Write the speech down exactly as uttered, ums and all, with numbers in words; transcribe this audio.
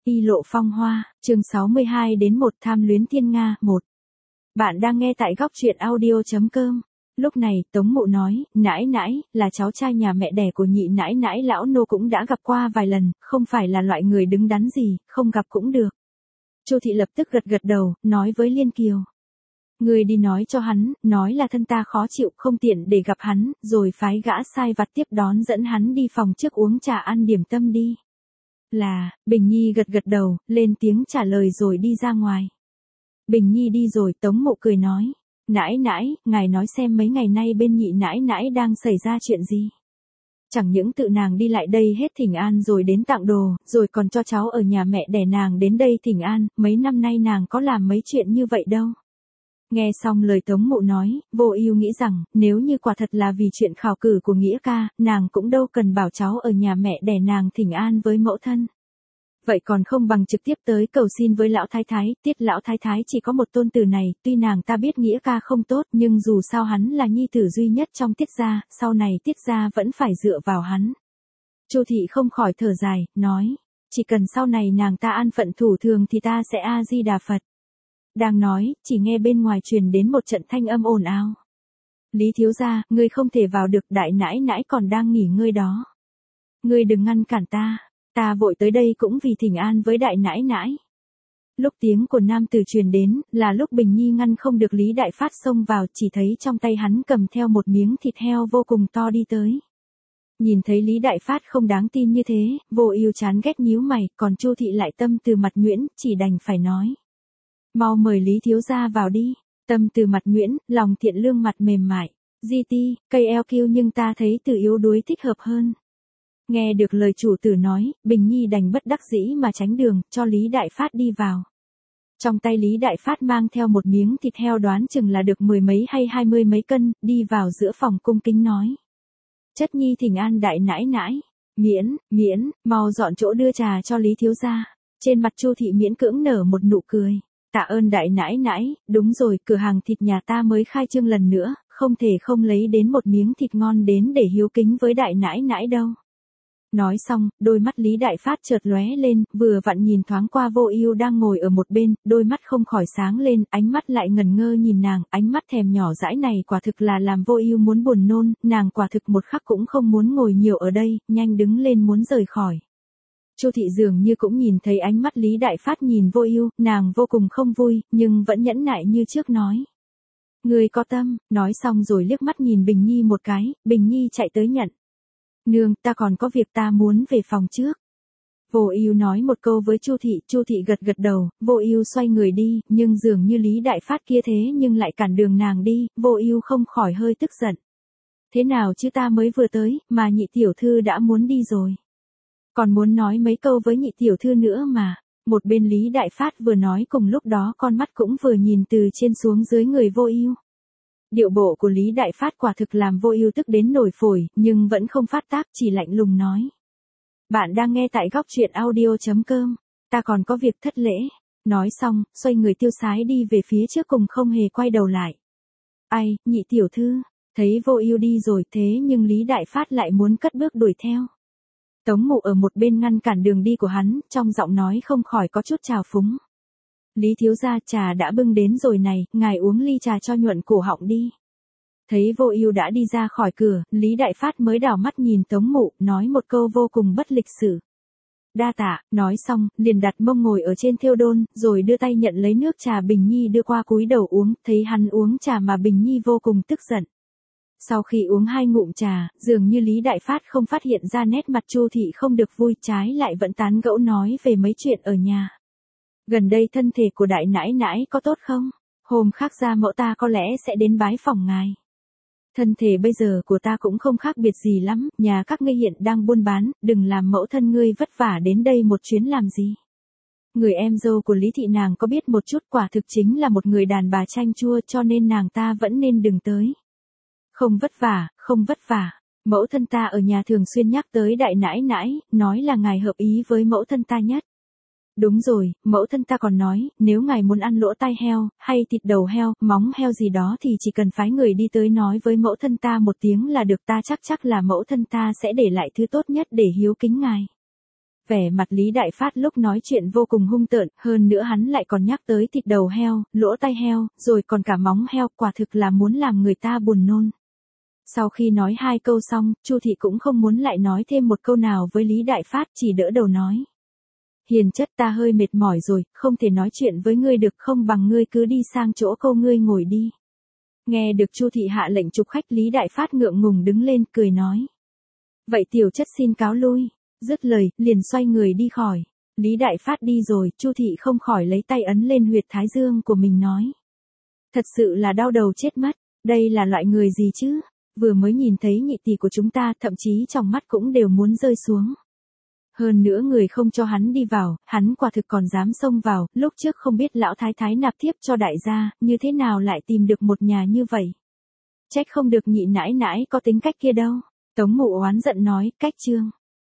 Y lộ phong hoa, chương sáu mươi hai đến một tham luyến thiên Nga, một. Bạn đang nghe tại góc truyện audio.com. Lúc này, Tống Mụ nói, nãi nãi, là cháu trai nhà mẹ đẻ của nhị nãi nãi lão nô cũng đã gặp qua vài lần, không phải là loại người đứng đắn gì, không gặp cũng được. Chu thị lập tức gật gật đầu, nói với Liên Kiều. Người đi nói cho hắn, nói là thân ta khó chịu, không tiện để gặp hắn, rồi phái gã sai vặt tiếp đón dẫn hắn đi phòng trước uống trà ăn điểm tâm đi. Là, Bình Nhi gật gật đầu, lên tiếng trả lời rồi đi ra ngoài. Bình Nhi đi rồi, Tống Mụ cười nói. Nãi nãi, ngài nói xem mấy ngày nay bên nhị nãi nãi đang xảy ra chuyện gì. Chẳng những tự nàng đi lại đây hết thỉnh an rồi đến tặng đồ, rồi còn cho cháu ở nhà mẹ đẻ nàng đến đây thỉnh an, mấy năm nay nàng có làm mấy chuyện như vậy đâu. Nghe xong lời Tống Mụ nói, Vô Ưu nghĩ rằng, nếu như quả thật là vì chuyện khảo cử của Nghĩa ca, nàng cũng đâu cần bảo cháu ở nhà mẹ đẻ nàng thỉnh an với mẫu thân. Vậy còn không bằng trực tiếp tới cầu xin với lão thái thái, Tiết lão thái thái chỉ có một tôn tử này, tuy nàng ta biết Nghĩa ca không tốt, nhưng dù sao hắn là nhi tử duy nhất trong Tiết gia, sau này Tiết gia vẫn phải dựa vào hắn. Chu thị không khỏi thở dài, nói, chỉ cần sau này nàng ta an phận thủ thường thì ta sẽ A Di Đà Phật. Đang nói, chỉ nghe bên ngoài truyền đến một trận thanh âm ồn ào. Lý thiếu gia, ngươi không thể vào được, đại nãi nãi còn đang nghỉ ngơi đó. Ngươi đừng ngăn cản ta, ta vội tới đây cũng vì thỉnh an với đại nãi nãi. Lúc tiếng của nam tử truyền đến, là lúc Bình Nhi ngăn không được Lý Đại Phát xông vào, chỉ thấy trong tay hắn cầm theo một miếng thịt heo vô cùng to đi tới. Nhìn thấy Lý Đại Phát không đáng tin như thế, Vô Ưu chán ghét nhíu mày, còn Chu thị lại tâm từ mặt nhuyễn, chỉ đành phải nói. Mau mời Lý thiếu gia vào đi. Tâm từ mặt nhuyễn, lòng thiện lương mặt mềm mại. giê tê, cây eo kiêu nhưng ta thấy từ yếu đuối thích hợp hơn. Nghe được lời chủ tử nói, Bình Nhi đành bất đắc dĩ mà tránh đường, cho Lý Đại Phát đi vào. Trong tay Lý Đại Phát mang theo một miếng thịt heo đoán chừng là được mười mấy hay hai mươi mấy cân, đi vào giữa phòng cung kính nói. Chất nhi thỉnh an đại nãi nãi. Miễn, miễn, mau dọn chỗ đưa trà cho Lý thiếu gia. Trên mặt Chu thị miễn cưỡng nở một nụ cười. Tạ ơn đại nãi nãi, đúng rồi, cửa hàng thịt nhà ta mới khai trương lần nữa, không thể không lấy đến một miếng thịt ngon đến để hiếu kính với đại nãi nãi đâu. Nói xong, đôi mắt Lý Đại Phát chợt lóe lên, vừa vặn nhìn thoáng qua Vô Ưu đang ngồi ở một bên, đôi mắt không khỏi sáng lên, ánh mắt lại ngẩn ngơ nhìn nàng, ánh mắt thèm nhỏ dãi này quả thực là làm Vô Ưu muốn buồn nôn, nàng quả thực một khắc cũng không muốn ngồi nhiều ở đây, nhanh đứng lên muốn rời khỏi. Chu thị dường như cũng nhìn thấy ánh mắt Lý Đại Phát nhìn Vô Ưu, nàng vô cùng không vui, nhưng vẫn nhẫn nại như trước nói. Ngươi có tâm, nói xong rồi liếc mắt nhìn Bình Nhi một cái, Bình Nhi chạy tới nhận. Nương, ta còn có việc ta muốn về phòng trước. Vô Ưu nói một câu với Chu thị, Chu thị gật gật đầu, Vô Ưu xoay người đi, nhưng dường như Lý Đại Phát kia thế nhưng lại cản đường nàng đi, Vô Ưu không khỏi hơi tức giận. Thế nào chứ ta mới vừa tới, mà nhị tiểu thư đã muốn đi rồi. Còn muốn nói mấy câu với nhị tiểu thư nữa mà. Một bên Lý Đại Phát vừa nói cùng lúc đó con mắt cũng vừa nhìn từ trên xuống dưới người Vô Ưu. Điệu bộ của Lý Đại Phát quả thực làm Vô Ưu tức đến nổi phổi, nhưng vẫn không phát tác, chỉ lạnh lùng nói. Bạn đang nghe tại góc truyện audio.com, ta còn có việc thất lễ. Nói xong, xoay người tiêu sái đi về phía trước cùng không hề quay đầu lại. Ai, nhị tiểu thư, thấy Vô Ưu đi rồi thế nhưng Lý Đại Phát lại muốn cất bước đuổi theo. Tống Mụ ở một bên ngăn cản đường đi của hắn, trong giọng nói không khỏi có chút trào phúng. Lý thiếu gia, trà đã bưng đến rồi này, ngài uống ly trà cho nhuận cổ họng đi. Thấy Vô Ưu đã đi ra khỏi cửa, Lý Đại Phát mới đảo mắt nhìn Tống Mụ, nói một câu vô cùng bất lịch sự. Đa tạ, nói xong, liền đặt mông ngồi ở trên thêu đôn, rồi đưa tay nhận lấy nước trà Bình Nhi đưa qua cúi đầu uống, thấy hắn uống trà mà Bình Nhi vô cùng tức giận. Sau khi uống hai ngụm trà, dường như Lý Đại Phát không phát hiện ra nét mặt Chu thị không được vui, trái lại vẫn tán gẫu nói về mấy chuyện ở nhà. Gần đây thân thể của đại nãi nãi có tốt không? Hôm khác gia mẫu ta có lẽ sẽ đến bái phỏng ngài. Thân thể bây giờ của ta cũng không khác biệt gì lắm, nhà các ngươi hiện đang buôn bán, đừng làm mẫu thân ngươi vất vả đến đây một chuyến làm gì. Người em dâu của Lý thị nàng có biết một chút, quả thực chính là một người đàn bà chanh chua, cho nên nàng ta vẫn nên đừng tới. Không vất vả, không vất vả. Mẫu thân ta ở nhà thường xuyên nhắc tới đại nãi nãi, nói là ngài hợp ý với mẫu thân ta nhất. Đúng rồi, mẫu thân ta còn nói, nếu ngài muốn ăn lỗ tai heo, hay thịt đầu heo, móng heo gì đó thì chỉ cần phái người đi tới nói với mẫu thân ta một tiếng là được, ta chắc chắc là mẫu thân ta sẽ để lại thứ tốt nhất để hiếu kính ngài. Vẻ mặt Lý Đại Phát lúc nói chuyện vô cùng hung tợn, hơn nữa hắn lại còn nhắc tới thịt đầu heo, lỗ tai heo, rồi còn cả móng heo, quả thực là muốn làm người ta buồn nôn. Sau khi nói hai câu xong, Chu thị cũng không muốn lại nói thêm một câu nào với Lý Đại Phát, chỉ đỡ đầu nói. Hiền chất, ta hơi mệt mỏi rồi, không thể nói chuyện với ngươi được, không bằng ngươi cứ đi sang chỗ cô ngươi ngồi đi. Nghe được Chu thị hạ lệnh chụp khách, Lý Đại Phát ngượng ngùng đứng lên, cười nói. Vậy tiểu chất xin cáo lui. Dứt lời, liền xoay người đi khỏi. Lý Đại Phát đi rồi, Chu thị không khỏi lấy tay ấn lên huyệt thái dương của mình nói. Thật sự là đau đầu chết mất, đây là loại người gì chứ? Vừa mới nhìn thấy nhị tỷ của chúng ta, thậm chí trong mắt cũng đều muốn rơi xuống. Hơn nữa người không cho hắn đi vào, hắn quả thực còn dám xông vào, lúc trước không biết lão thái thái nạp thiếp cho đại gia, như thế nào lại tìm được một nhà như vậy. Trách không được nhị nãi nãi có tính cách kia đâu. Tống Mụ oán giận nói, cách trương.